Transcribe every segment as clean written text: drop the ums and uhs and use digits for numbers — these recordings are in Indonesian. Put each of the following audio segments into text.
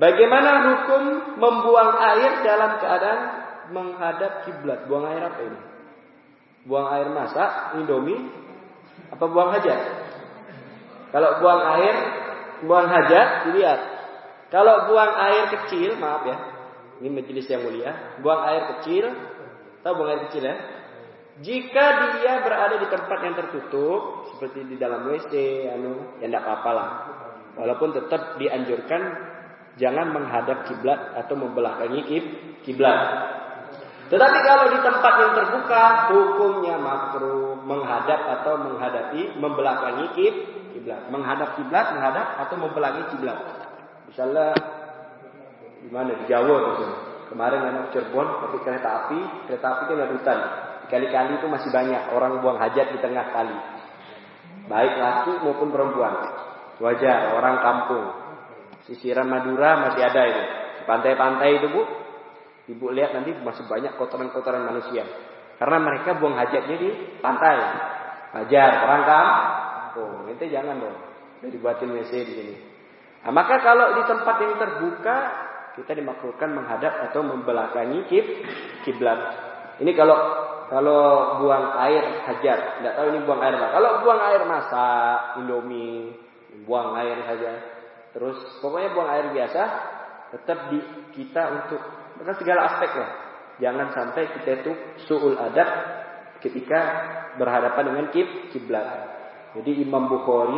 Bagaimana hukum membuang air dalam keadaan menghadap kiblat? Buang air apa ini? Buang air masak, Indomie, apa buang hajat? Kalau buang hajat, dilihat. Kalau buang air kecil, maaf ya, ini majelis yang mulia. Buang air kecil, tahu buang air kecil ya? Jika dia berada di tempat yang tertutup, seperti di dalam WC, ya tidak apa-apa lah. Walaupun tetap dianjurkan jangan menghadap kiblat atau membelakangi kiblat. Tetapi kalau di tempat yang terbuka, hukumnya makruh menghadap atau membelakangi kiblat. Menghadap kiblat, menghadap atau membelakangi kiblat. Misalnya di mana di Jawa misalnya. Kemarin anak Cirebon pakai kereta api kan ada hutan. Kali-kali itu masih banyak orang buang hajat di tengah kali. Baik laki maupun perempuan. Wajar, orang kampung. Sisiran Madura masih ada itu. Di pantai-pantai itu Bu. Ibu lihat nanti masih banyak kotoran-kotoran manusia. Karena mereka buang hajatnya di pantai. Wajar, orang kampung. Itu jangan dong. Udah dibuatin WC di sini. Nah, maka kalau di tempat yang terbuka, kita dimakruhkan menghadap atau membelakangi kiblat. Ini kalau buang air hajat, tidak tahu ini buang air apa. Kalau buang air masak, Indomie, buang air saja. Terus pokoknya buang air biasa, tetap kita untuk dengan segala aspek lah. Jangan sampai kita itu su'ul adab ketika berhadapan dengan kiblat. Jadi Imam Bukhari,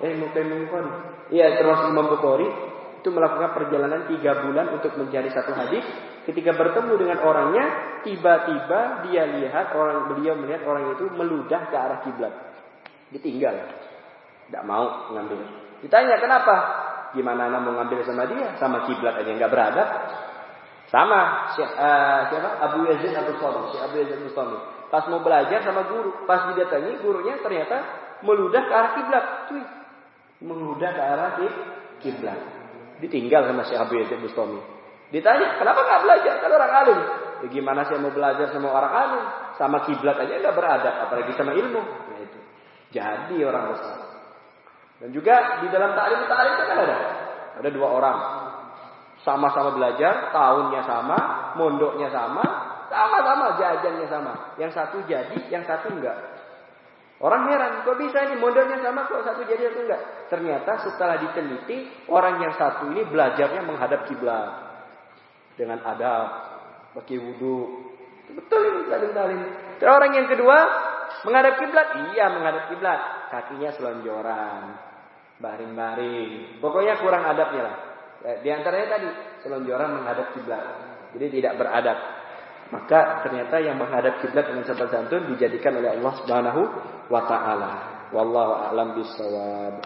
termasuk Imam Bukhari itu melakukan perjalanan 3 bulan untuk mencari satu hadis. Ketika bertemu dengan orangnya, tiba-tiba beliau melihat orang itu meludah ke arah kiblat. Ditinggal, tidak mau mengambil. Ditanya kenapa? Gimana anak mau ngambil sama dia? Sama kiblat aja nggak beradab. Sama siapa? Abu Yazid Al-Bustami. Pas mau belajar sama guru, pas didatangi gurunya ternyata meludah ke arah kiblat. Meludah ke arah kiblat. Ditinggal sama si Abu Yazid Al-Bustami. Ditanya, kenapa nggak belajar? Kan orang alim. Ya, gimana saya mau belajar sama orang alim? Sama kiblat aja nggak beradab, apalagi sama ilmu. Nah itu. Jadi orang besar. Dan juga di dalam ta'lim itu kan ada 2 orang. Sama-sama belajar, tahunnya sama, mondoknya sama, sama-sama jajannya sama. Yang satu jadi, yang satu enggak. Orang heran, kok bisa ini mondoknya sama, kok satu jadi, satu enggak? Ternyata setelah diteliti, orang yang satu ini belajarnya menghadap kiblat dengan adab, pakai wudu. Betul ini ta'lim. Terus orang yang kedua menghadap kiblat, iya menghadap kiblat, kakinya selonjoran, baring-baring. Pokoknya kurang adabnya lah. Di antaranya tadi selonjoran menghadap kiblat. Jadi tidak beradab. Maka ternyata yang menghadap kiblat dengan sopan santun dijadikan oleh Allah Subhanahu wa taala. Wallahu a'lam bishawab.